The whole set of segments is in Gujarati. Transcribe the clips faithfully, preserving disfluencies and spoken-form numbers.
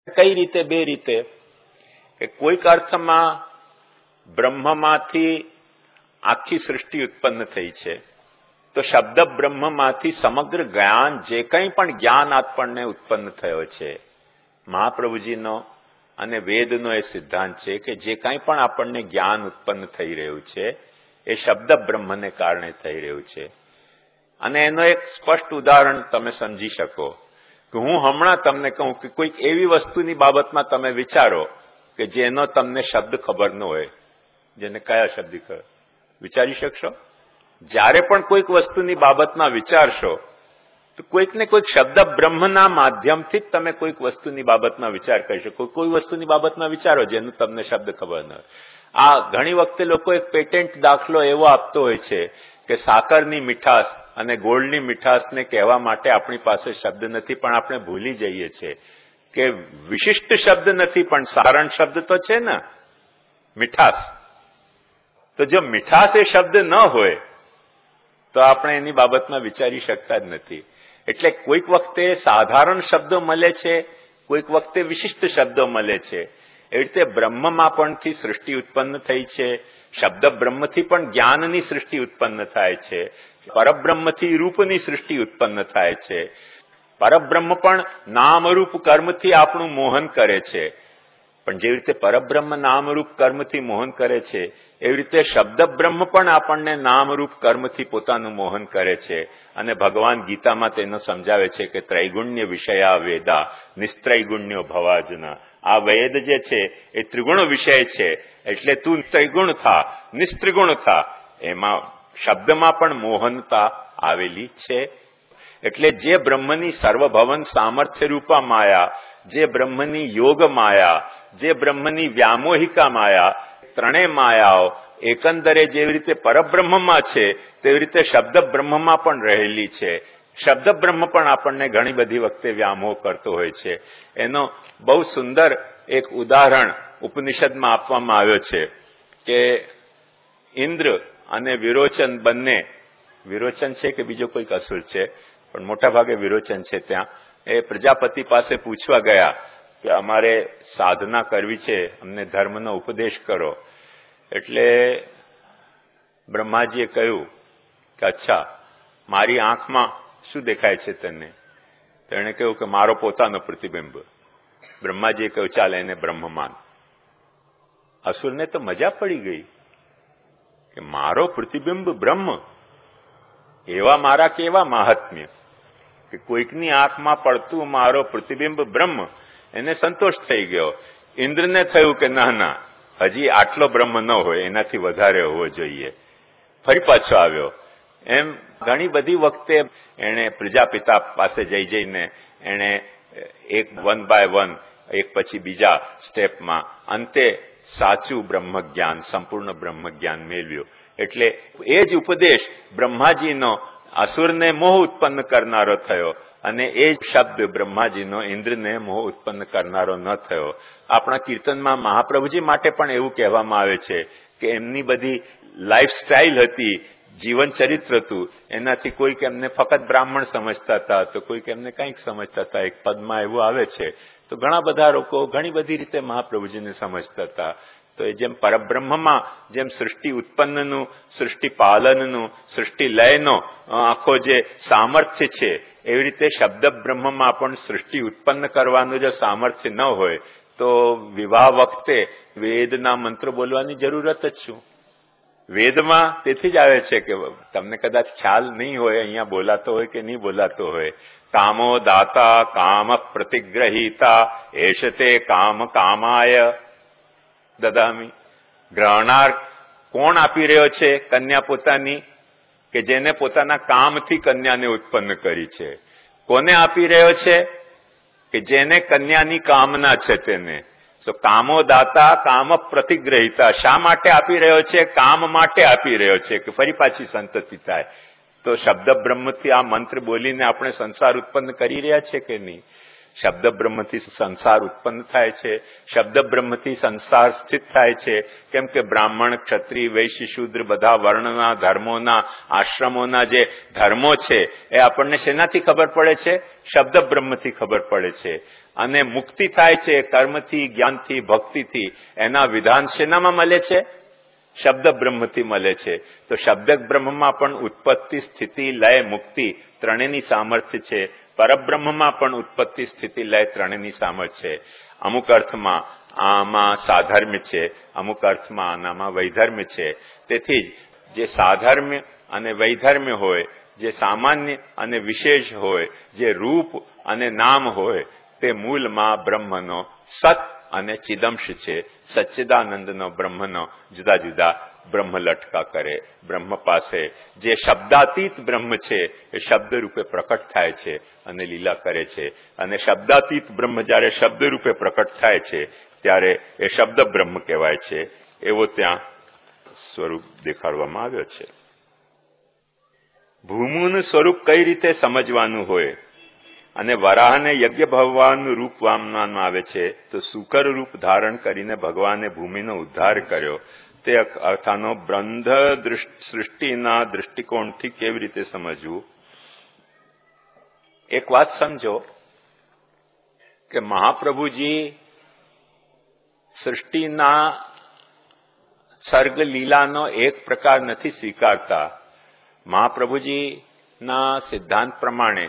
કઈ રીતે? બે રીતે કે કોઈક અર્થમાં બ્રહ્મમાંથી આખી સૃષ્ટિ ઉત્પન્ન થઈ છે, તો શબ્દ બ્રહ્મમાંથી સમગ્ર જ્ઞાન, જે કંઈ પણ જ્ઞાન આપણને ઉત્પન્ન થયો છે, મહાપ્રભુજીનો અને વેદનો એ સિદ્ધાંત છે કે જે કંઈ પણ આપણને જ્ઞાન ઉત્પન્ન થઈ રહ્યું છે એ શબ્દ બ્રહ્મને કારણે થઈ રહ્યું છે. અને એનો એક સ્પષ્ટ ઉદાહરણ તમે સમજી શકો કે હું હમણાં તમને કહું કે કોઈક એવી વસ્તુની બાબતમાં તમે વિચારો કે જેનો તમને શબ્દ ખબર ન હોય. જેને કયા શબ્દ ખબર વિચારી શકશો? જ્યારે પણ કોઈક વસ્તુની બાબતમાં વિચારશો તો કોઈક ને કોઈક શબ્દ બ્રહ્મના માધ્યમથી જ તમે કોઈક વસ્તુની બાબતમાં વિચાર કરી શકો. કોઈ વસ્તુની બાબતમાં વિચારો જેનું તમને શબ્દ ખબર ન હોય. આ ઘણી વખતે લોકો એક પેટેન્ટ દાખલો એવો આપતો હોય છે કે સાકરની મીઠાશ અને ગોળની મીઠાશને કહેવા માટે આપણી પાસે શબ્દ નથી, પણ આપણે ભૂલી જઈએ છીએ કે વિશિષ્ટ શબ્દ નથી પણ સારણ શબ્દ તો છે ને, મીઠાશ. તો જો મીઠાશ એ શબ્દ ન હોય તો આપણે એની બાબતમાં વિચારી શકતા જ નથી. એટલે કોઈક વખતે સાધારણ શબ્દો મળે છે, કોઈક વખતે વિશિષ્ટ શબ્દો મળે છે. એવી રીતે બ્રહ્મમાં પણથી સૃષ્ટિ ઉત્પન્ન થઈ છે, શબ્દ બ્રહ્મથી પણ જ્ઞાનની સૃષ્ટિ ઉત્પન્ન થાય છે, પરબ્રહ્મથી રૂપની સૃષ્ટિ ઉત્પન્ન થાય છે. પરબ્રહ્મ પણ નામરૂપ કર્મથી આપણું મોહન કરે છે. પણ જેવી રીતે પરબ્રહ્મ નામરૂપ કર્મથી મોહન કરે છે, એવી રીતે શબ્દ બ્રહ્મ પણ આપણને નામરૂપ કર્મથી પોતાનું મોહન કરે છે. અને ભગવાન ગીતામાં તેનો સમજાવે છે કે ત્રૈગુણ્ય વિષયા વેદા નિસ્ત્રૈગુણ્યો ભવાર્જુના. આ વેદ જે છે એ ત્રિગુણ વિષય છે, એટલે તું ત્રિગુણ થા, નિસ્ત્રિગુણ થા. એમાં શબ્દમાં પણ મોહનતા આવેલી છે. એટલે જે બ્રહ્મની સર્વભવન સામર્થ્ય રૂપા માયા, જે બ્રહ્મની યોગ માયા, જે બ્રહ્મની વ્યામોહિકા માયા, ત્રણેય માયાઓ એકંદરે જેવી રીતે પરબ્રહ્મમાં છે તેવી રીતે શબ્દ બ્રહ્મમાં પણ રહેલી છે. શબ્દ બ્રહ્મ પણ આપણને ઘણી બધી વખતે વ્યામોહ કરતો હોય છે. એનો બહુ સુંદર એક ઉદાહરણ ઉપનિષદમાં આપવામાં આવ્યો છે કે ઇન્દ્ર અને વિરોચન બંને, વિરોચન છે કે બીજો કોઈક અસુર છે પણ મોટા ભાગે વિરોચન છે, ત્યાં એ પ્રજાપતિ પાસે પૂછવા ગયા કે અમારે સાધના કરવી છે, અમને ધર્મનો ઉપદેશ કરો. એટલે બ્રહ્માજીએ કહ્યું કે અચ્છા, મારી આંખમાં શું દેખાય છે તને? તો એણે કહ્યું કે મારો પોતાનો પ્રતિબિંબ. બ્રહ્માજીએ કહ્યું ચાલ એને બ્રહ્મ માન. અસુરને તો મજા પડી ગઈ કે મારો પ્રતિબિંબ બ્રહ્મ, એવા મારા કેવા મહાત્મ્ય કે કોઈકની આંખમાં પડતું મારો પ્રતિબિંબ બ્રહ્મ. એને સંતોષ થઈ ગયો. ઇન્દ્રને થયું કે ના ના, હજી આટલો બ્રહ્મ ન હોય, એનાથી વધારે હોવો જોઈએ. ફરી પાછો આવ્યો. એમ ઘણી બધી વખતે એણે પ્રજાપિતા પાસે જઈ જઈને એણે એક વન બાય વન, એક પછી બીજા સ્ટેપમાં અંતે સાચું બ્રહ્મ જ્ઞાન, સંપૂર્ણ બ્રહ્મ જ્ઞાન મેળવ્યું. એટલે એ જ ઉપદેશ બ્રહ્માજીનો અસુરને મોહ ઉત્પન્ન કરનારો થયો અને એ જ શબ્દ બ્રહ્માજીનો ઇન્દ્રને મોહ ઉત્પન્ન કરનારો ન થયો. આપણા કીર્તનમાં મહાપ્રભુજી માટે પણ એવું કહેવામાં આવે છે કે એમની બધી લાઈફ સ્ટાઇલ હતી, જીવન ચરિત્ર હતું, એનાથી કોઈક એમને ફક્ત બ્રાહ્મણ સમજતા હતા, તો કોઈક એમને કંઈક સમજતા હતા. એક પદમાં એવું આવે છે. તો ઘણા બધા લોકો ઘણી બધી રીતે મહાપ્રભુજીને સમજતા હતા. તો એ જેમ પરબ્રહ્મમાં જેમ સૃષ્ટિ ઉત્પન્નનું, સૃષ્ટિ પાલનનું, સૃષ્ટિ લયનો આખો જે સામર્થ્ય છે, એવી રીતે શબ્દ બ્રહ્મમાં પણ સૃષ્ટિ ઉત્પન્ન કરવાનું જો સામર્થ્ય ન હોય તો વિવાહ વખતે વેદના મંત્ર બોલવાની જરૂરત જ શું? વેદમાં તેથી જ આવે છે કે તમને કદાચ ખ્યાલ નહીં હોય, અહીંયા બોલાતો હોય કે નહીં બોલાતો હોય, કામો દાતા કામ પ્રતિગ્રહીતા એશતે કામ કામાય દદામી. ગ્રહણાર કોણ આપી રહ્યો છે કન્યા પોતાની? કે જેને પોતાના કામથી કન્યાને ઉત્પન્ન કરી છે. કોને આપી રહ્યો છે? કે જેને કન્યાની કામના છે તેને. તો કામો દાતા કામ પ્રતિગ્રહીતા. શા માટે આપી રહ્યો છે? કામ માટે આપી રહ્યો છે કે ફરી પાછી સંતતિ થાય. તો શબ્દ બ્રહ્મથી આ મંત્ર બોલીને આપણે સંસાર ઉત્પન્ન કરી રહ્યા છે કે નહીં? શબ્દ બ્રહ્મથી સંસાર ઉત્પન્ન થાય છે, શબ્દ બ્રહ્મથી સંસાર સ્થિત થાય છે. કેમ કે બ્રાહ્મણ, ક્ષત્રિય, વૈશ્ય, શૂદ્ર બધા વર્ણના, ધર્મોના, આશ્રમોના જે ધર્મો છે એ આપણને શેનાથી ખબર પડે છે? શબ્દ બ્રહ્મથી ખબર પડે છે. અને મુક્તિ થાય છે કર્મથી, જ્ઞાનથી, ભક્તિથી, એના વિધાન શેનામાં મળે છે? શબ્દ બ્રહ્મથી મળે છે. તો શબ્દ બ્રહ્મમાં પણ ઉત્પત્તિ, સ્થિતિ, લય, મુક્તિ ત્રણેયની સામર્થ્ય છે. પરબ્રહ્મમાં પણ ઉત્પત્તિ, સ્થિતિ, લય ત્રણેયની સામર્થ્ય છે. અમુક અર્થમાં આમાં સાધર્મ્ય છે, અમુક અર્થમાં આનામાં વૈધર્મ્ય છે. તેથી જ જે સાધર્મ્ય અને વૈધર્મ્ય હોય, જે સામાન્ય અને વિશેષ હોય, જે રૂપ અને નામ હોય, તે મૂળમાં બ્રહ્મનો સત અને ચિદંશ છે. સચ્ચિદાનંદનો બ્રહ્મનો જુદા જુદા બ્રહ્મ લટકા કરે. બ્રહ્મ પાસે જે શબ્દાતીત બ્રહ્મ છે એ શબ્દ રૂપે પ્રકટ થાય છે અને લીલા કરે છે. અને શબ્દાતીત બ્રહ્મ જ્યારે શબ્દ રૂપે પ્રકટ થાય છે ત્યારે એ શબ્દ બ્રહ્મ કહેવાય છે. એવો ત્યાં સ્વરૂપ દેખાડવામાં આવ્યો છે. ભૂમુનું સ્વરૂપ કઈ રીતે સમજવાનું હોય અને વરાહને યજ્ઞ ભગવાનનું રૂપ માનવામાં આવે છે, તો સુકર રૂપ ધારણ કરીને ભગવાને ભૂમિનો ઉદ્ધાર કર્યો તે અર્થાનો બ્રહ્મ સૃષ્ટિના દૃષ્ટિકોણથી કેવી રીતે સમજવું? એક વાત સમજો કે મહાપ્રભુજી સૃષ્ટિના સર્ગ લીલાનો એક પ્રકાર નથી સ્વીકારતા. મહાપ્રભુજીના સિદ્ધાંત પ્રમાણે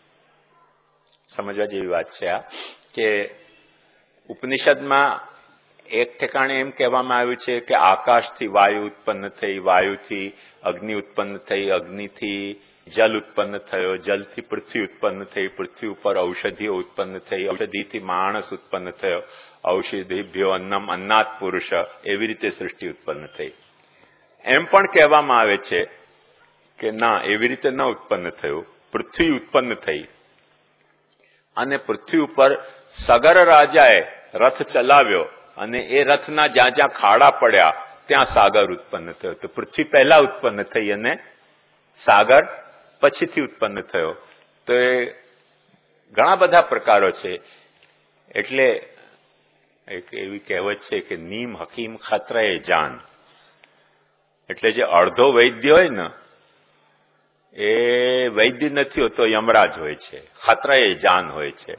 સમજવા જેવી વાત છે આ કે ઉપનિષદમાં એક ઠેકાણે એમ કહેવામાં આવ્યું છે કે આકાશથી વાયુ ઉત્પન્ન થઈ, વાયુથી અગ્નિ ઉત્પન્ન થઈ, અગ્નિથી જલ ઉત્પન્ન થયો, જલથી પૃથ્વી ઉત્પન્ન થઈ, પૃથ્વી ઉપર ઔષધિઓ ઉત્પન્ન થઈ, ઔષધિથી માણસ ઉત્પન્ન થયો, ઔષધિભ્યો અન્નમ અન્નાત પુરુષ, એવી રીતે સૃષ્ટિ ઉત્પન્ન થઈ. એમ પણ કહેવામાં આવે છે કે ના, એવી રીતે ન ઉત્પન્ન થયું, પૃથ્વી ઉત્પન્ન થઈ અને પૃથ્વી ઉપર સગર રાજાએ રથ ચલાવ્યો અને એ રથના જ્યાં જ્યાં ખાડા પડ્યા ત્યાં સાગર ઉત્પન્ન થયો. તો પૃથ્વી પહેલા ઉત્પન્ન થઈ અને સાગર પછીથી ઉત્પન્ન થયો. તો એ ઘણા બધા પ્રકારો છે. એટલે એક એવી કહેવત છે કે નીમ હકીમ ખતરે જાન, એટલે જે અડધો વૈદ્ય હોય ને એ વૈદ્ય નથી હોતો, યમરાજ હોય છે. ખતરે જાન હોય છે.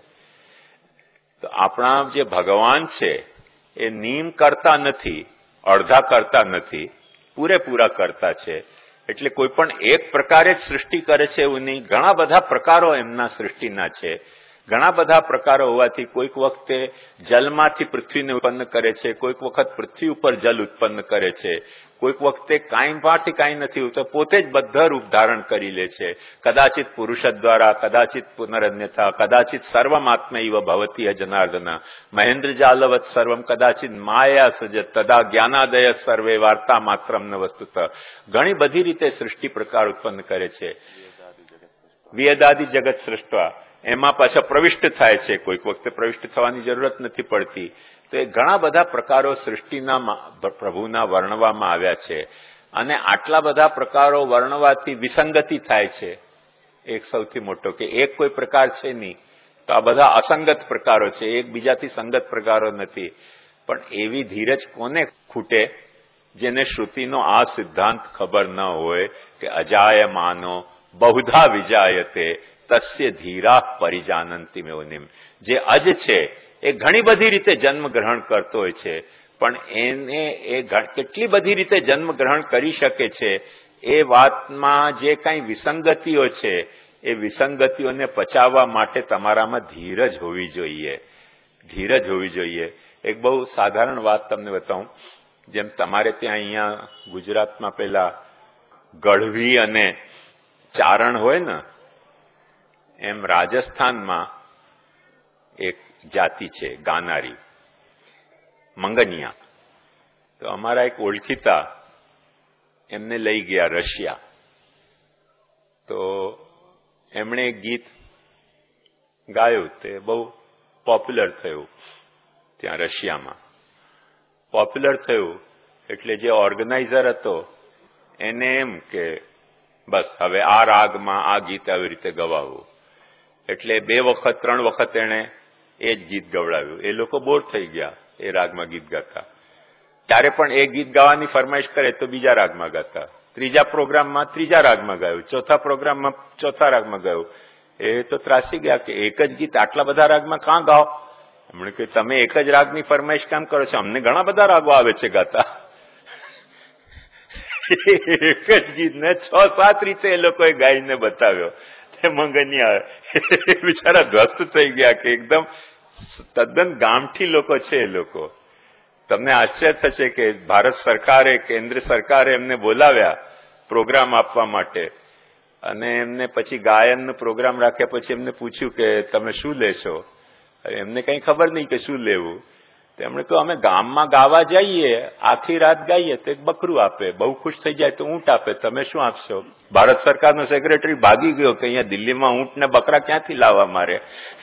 તો આપણા જે ભગવાન છે એ નીમ કરતા નથી, અડધા કરતા નથી, પૂરેપૂરા કરતા છે. એટલે કોઈ પણ એક પ્રકારે જ સૃષ્ટિ કરે છે એવું નહીં, ઘણા બધા પ્રકારો એમના સૃષ્ટિના છે. ઘણા બધા પ્રકારો હોવાથી કોઈક વખતે જલમાંથી પૃથ્વીને ઉત્પન્ન કરે છે, કોઈક વખત પૃથ્વી ઉપર જલ ઉત્પન્ન કરે છે, કોઈક વખતે કાંઈ માંથી કાંઈ નથી હોતું, પોતે જ બધા રૂપ ધારણ કરી લે છે. કદાચિત પુરુષ દ્વારા, કદાચિત પુનરન્યથા, કદાચિત સર્વમાત્મ ઇવ ભવતી જનાર્દન, મહેન્દ્ર જાલવત સર્વમ કદાચિત માયા સૃજત તદા જ્ઞાનાદય સર્વે વાર્તા માત્રમ ન વસ્તુત. ઘણી બધી રીતે સૃષ્ટિ પ્રકાર ઉત્પન્ન કરે છે. વેદાદિ જગત સૃષ્ટવા, એમાં પાછા પ્રવિષ્ટ થાય છે. કોઈક વખતે પ્રવિષ્ટ થવાની જરૂરત નથી પડતી. તો એ ઘણા બધા પ્રકારો સૃષ્ટિના પ્રભુના વર્ણવામાં આવ્યા છે. અને આટલા બધા પ્રકારો વર્ણવાથી વિસંગતિ થાય છે. એક સૌથી મોટો કે એક કોઈ પ્રકાર છે નહીં, તો આ બધા અસંગત પ્રકારો છે, એકબીજાથી સંગત પ્રકારો નથી. પણ એવી ધીરજ કોને ખૂટે જેને શ્રુતિનો આ સિદ્ધાંત ખબર ન હોય કે અજાયમાનો બહુધા વિજાયતે તસ્ય ધીરા પરિજાનંતિ મેવનિમ. જે અજ છે એ ઘણી બધી રીતે જન્મ ગ્રહણ કરતો હોય છે, પણ એને એ કેટલી બધી રીતે જન્મ ગ્રહણ કરી શકે છે એ વાતમાં જે કંઈ વિસંગતિઓ છે એ વિસંગતિઓને પચાવવા માટે તમારામાં ધીરજ હોવી જોઈએ. ધીરજ હોવી જોઈએ. એક બહુ સાધારણ વાત તમને બતાવું. જેમ તમારે ત્યાં અહીંયા ગુજરાતમાં પેલા ગઢવી અને ચારણ હોય ને, એમ રાજસ્થાનમાં એક જાતિ છે ગાનારી, મંગનિયા. તો અમારા એક ઓળખીતા એમને લઈ ગયા રશિયા. તો એમણે એક ગીત ગાયું, તે બહુ પોપ્યુલર થયું ત્યાં રશિયામાં. પોપ્યુલર થયું એટલે જે ઓર્ગેનાઇઝર હતો એને એમ કે બસ હવે આ રાગમાં આ ગીત આવી રીતે ગવાવું. એટલે બે વખત ત્રણ વખત એણે એ જ ગીત ગવડાવ્યું. એ લોકો બોર થઈ ગયા એ રાગમાં ગીત ગાતા. ત્યારે પણ એ ગીત ગાવાની ફરમાઈશ કરે તો બીજા રાગમાં ગાતા, ત્રીજા પ્રોગ્રામમાં ત્રીજા રાગમાં ગાયું, ચોથા પ્રોગ્રામમાં ચોથા રાગમાં ગાયું. એ તો ત્રાસી ગયા કે એક જ ગીત આટલા બધા રાગમાં કાં ગાઓ? હમણાં કે તમે એક જ રાગની ફરમાઈશ કામ કરો છો, અમને ઘણા બધા રાગો આવે છે ગાતા. એક જ ગીતને છ સાત રીતે એ લોકોએ ગાઈને બતાવ્યો. તે મંગનિયા બિચારા ધ્વસ્ત થઈ ગયા કે એકદમ તદ્દન ગામઠી લોકો છે એ લોકો. તમને આશ્ચર્ય થશે કે ભારત સરકારે, કેન્દ્ર સરકારે એમને બોલાવ્યા પ્રોગ્રામ આપવા માટે, અને એમને પછી ગાયનનો પ્રોગ્રામ રાખ્યા પછી એમને પૂછ્યું કે તમે શું લેશો? એમને કઈ ખબર નહીં કે શું લેવું. તેમણે કહ્યું અમે ગામમાં ગાવા જઈએ, આખી રાત ગાઈએ તો એક બકરું આપે, બહુ ખુશ થઈ જાય તો ઊંટ આપે, તમે શું આપશો? ભારત સરકારનો સેક્રેટરી ભાગી ગયો કે અહીંયા દિલ્હીમાં ઊંટ ને બકરા ક્યાંથી લાવવા મારે.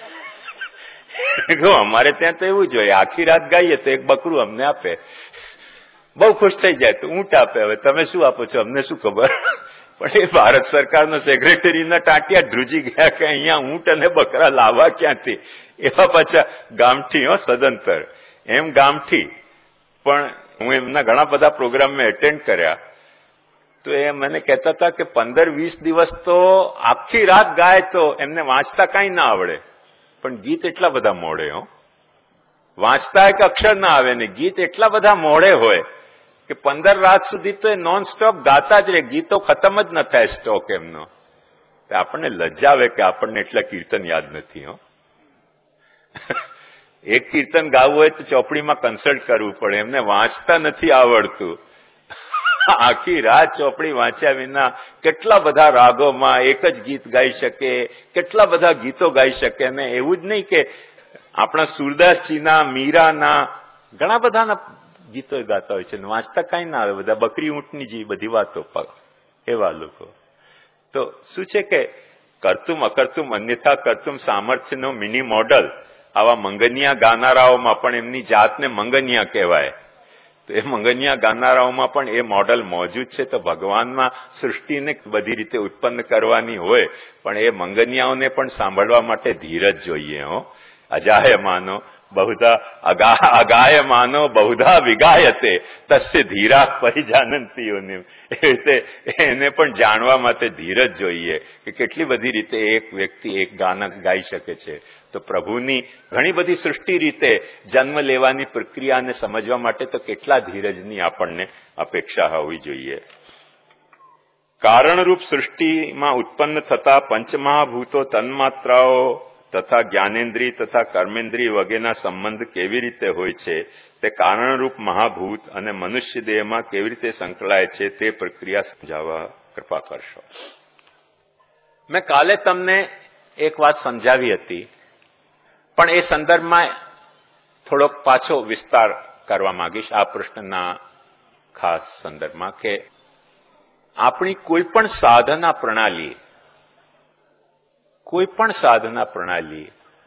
અમારે ત્યાં તો એવું જ હોય, આખી રાત ગાઈએ તો એક બકરું અમને આપે, બહુ ખુશ થઈ જાય તો ઊંટ આપે. હવે તમે શું આપો છો અમને શું ખબર. પણ એ ભારત સરકારના સેક્રેટરીના ટાંટિયા ધ્રુજી ગયા કે અહીંયા ઊંટ અને બકરા લાવવા ક્યાંથી. એવા પાછા ગામઠી હો, સદંતર એમ ગામઠી. પણ હું એમના ઘણા બધા પ્રોગ્રામ મેં એટેન્ડ કર્યા તો એ મને કહેતા હતા કે પંદર વીસ દિવસ તો આખી રાત ગાય તો એમને વાંચતા કઈ ના આવડે, પણ ગીત એટલા બધા મોડે. હો, વાંચતા એક અક્ષર ના આવે ને ગીત એટલા બધા મોડે હોય કે પંદર રાત સુધી તો એ નોન સ્ટોપ ગાતા જ રહે, ગીતો ખતમ જ ન થાય સ્ટોક એમનો. આપણને લજ્જા આવે કે આપણને એટલા કીર્તન યાદ નથી. હો, એક કીર્તન ગાવું હોય તો ચોપડીમાં કન્સલ્ટ કરવું પડે, એમને વાંચતા નથી આવડતું. આખી રાત ચોપડી વાંચ્યા વિના કેટલા બધા રાગોમાં એક જ ગીત ગાઈ શકે, કેટલા બધા ગીતો ગાઈ શકે. અને એવું જ નહીં કે આપણા સુરદાસજીના, મીરાના ઘણા બધાના ગીતો ગાતા હોય છે, વાંચતા કઈ ના આવે, બધા બકરી ઊંટની જેવી બધી વાતો એવા લોકો. તો શું છે કે કરતુમ અકર્તુમ અન્યથા કરતુમ સામર્થ્યનો મિની મોડલ આવા મંગનિયા ગાનારાઓમાં પણ એમની જાતને મંગનિયા કહેવાય. તો એ મંગનિયા ગાનારાઓમાં પણ એ મોડલ મોજૂદ છે. તો ભગવાનમાં સૃષ્ટિને બધી રીતે ઉત્પન્ન કરવાની હોય, પણ એ મંગનિયાઓને પણ સાંભળવા માટે ધીરજ જોઈએ. હો, અજાયમાનો બહુધા અગાયમાનો બહુધા વિગાયતે તસ્ય ધીરા પરિજાનંતીઓને. એ રીતે એને પણ જાણવા માટે ધીરજ જોઈએ કે કેટલી બધી રીતે એક વ્યક્તિ એક ગાના ગાઈ શકે છે. તો પ્રભુની ઘણી બધી સૃષ્ટિ રીતે જન્મ લેવાની પ્રક્રિયાને સમજવા માટે તો કેટલા ધીરજની આપણને અપેક્ષા હોવી જોઈએ. કારણરૂપ સૃષ્ટિમાં ઉત્પન્ન થતા પંચમહાભૂતો, તન્માત્રાઓ તથા જ્ઞાનેન્દ્રિય તથા કર્મેન્દ્રિય વગેરેના સંબંધ કેવી રીતે હોય છે, તે કારણરૂપ મહાભૂત અને મનુષ્ય દેહમાં કેવી રીતે સંકળાય છે તે પ્રક્રિયા સમજાવવા કૃપા કરશો. મેં કાલે તમને એક વાત સમજાવી હતી, પણ એ સંદર્ભમાં થોડોક પાછો વિસ્તાર કરવા માંગીશ આ પ્રશ્નના ખાસ સંદર્ભમાં કે આપણી કોઈ પણ સાધના પ્રણાલી કોઈ પણ સાધના પ્રણાલી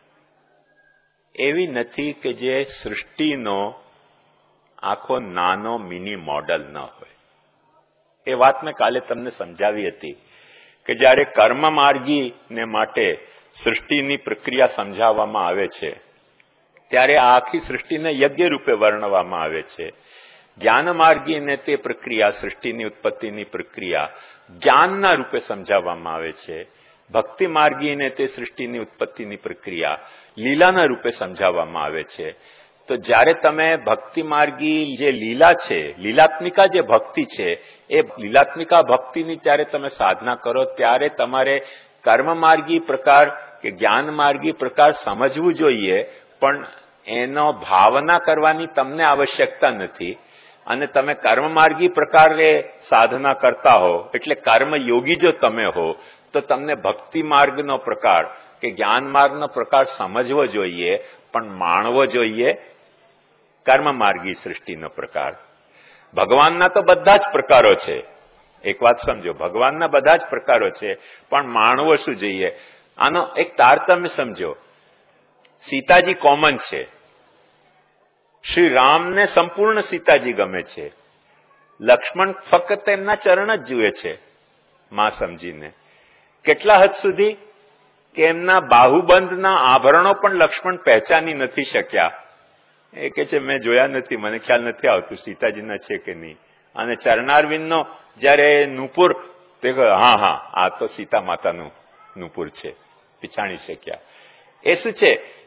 એવી નથી કે જે સૃષ્ટિનો આખો નાનો મિની મોડલ ન હોય. એ વાત મેં કાલે તમને સમજાવી હતી કે જ્યારે કર્મ માર્ગીને માટે સૃષ્ટિની પ્રક્રિયા સમજાવવામાં આવે છે ત્યારે આ આખી સૃષ્ટિને યજ્ઞ રૂપે વર્ણવવામાં આવે છે. જ્ઞાન માર્ગીને તે પ્રક્રિયા, સૃષ્ટિની ઉત્પત્તિની પ્રક્રિયા જ્ઞાનના રૂપે સમજાવવામાં આવે છે. ભક્તિ માર્ગીને તે સૃષ્ટિની ઉત્પત્તિની પ્રક્રિયા લીલાના રૂપે સમજાવવામાં આવે છે. તો જ્યારે તમે ભક્તિ માર્ગી જે લીલા છે, લીલાત્મિકા જે ભક્તિ છે, એ લીલાત્મિકા ભક્તિની ત્યારે તમે સાધના કરો ત્યારે તમારે કર્મ માર્ગી પ્રકાર કે જ્ઞાન માર્ગી પ્રકાર સમજવું જોઈએ, પણ એનો ભાવના કરવાની તમને આવશ્યકતા નથી. અને તમે કર્મ માર્ગી પ્રકારે સાધના કરતા હો એટલે કર્મ યોગી જો તમે હો તો તમને ભક્તિ માર્ગનો પ્રકાર કે જ્ઞાન માર્ગનો પ્રકાર સમજવો જોઈએ, પણ માણવો જોઈએ કર્મ માર્ગી સૃષ્ટિનો પ્રકાર. ભગવાનના તો બધા જ પ્રકારો છે, એક વાત સમજો, ભગવાનના બધા જ પ્રકારો છે, પણ માણવો શું જોઈએ. આનો એક તારતમ્ય સમજો. સીતાજી કોમન છે, શ્રી રામને સંપૂર્ણ સીતાજી ગમે છે, લક્ષ્મણ ફક્ત એમના ચરણ જ જુએ છે માં સમજીને. કેટલા હદ સુધી કે એમના બાહુબંધના આભરણો પણ લક્ષ્મણ પહેચાની નથી શક્યા. એ કે છે મેં જોયા નથી, મને ખ્યાલ નથી આવતું સીતાજીના છે કે નહીં. અને ચરણારવિંદનો જયારે નુપુર, તે હા હા આ તો સીતા માતાનું નુપુર છે, પીછાણી શક્યા. એ શું છે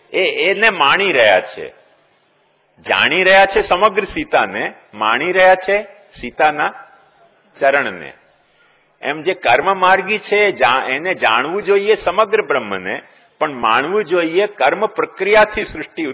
એ એને માણી રહ્યા છે, જાણી રહ્યા છે સમગ્ર સીતાને, માણી રહ્યા છે સીતાના ચરણને. એમ જે કર્મ માર્ગી છે એને જાણવું જોઈએ સમગ્ર બ્રહ્મને, પણ માણવું જોઈએ કર્મ પ્રક્રિયાથી સૃષ્ટિ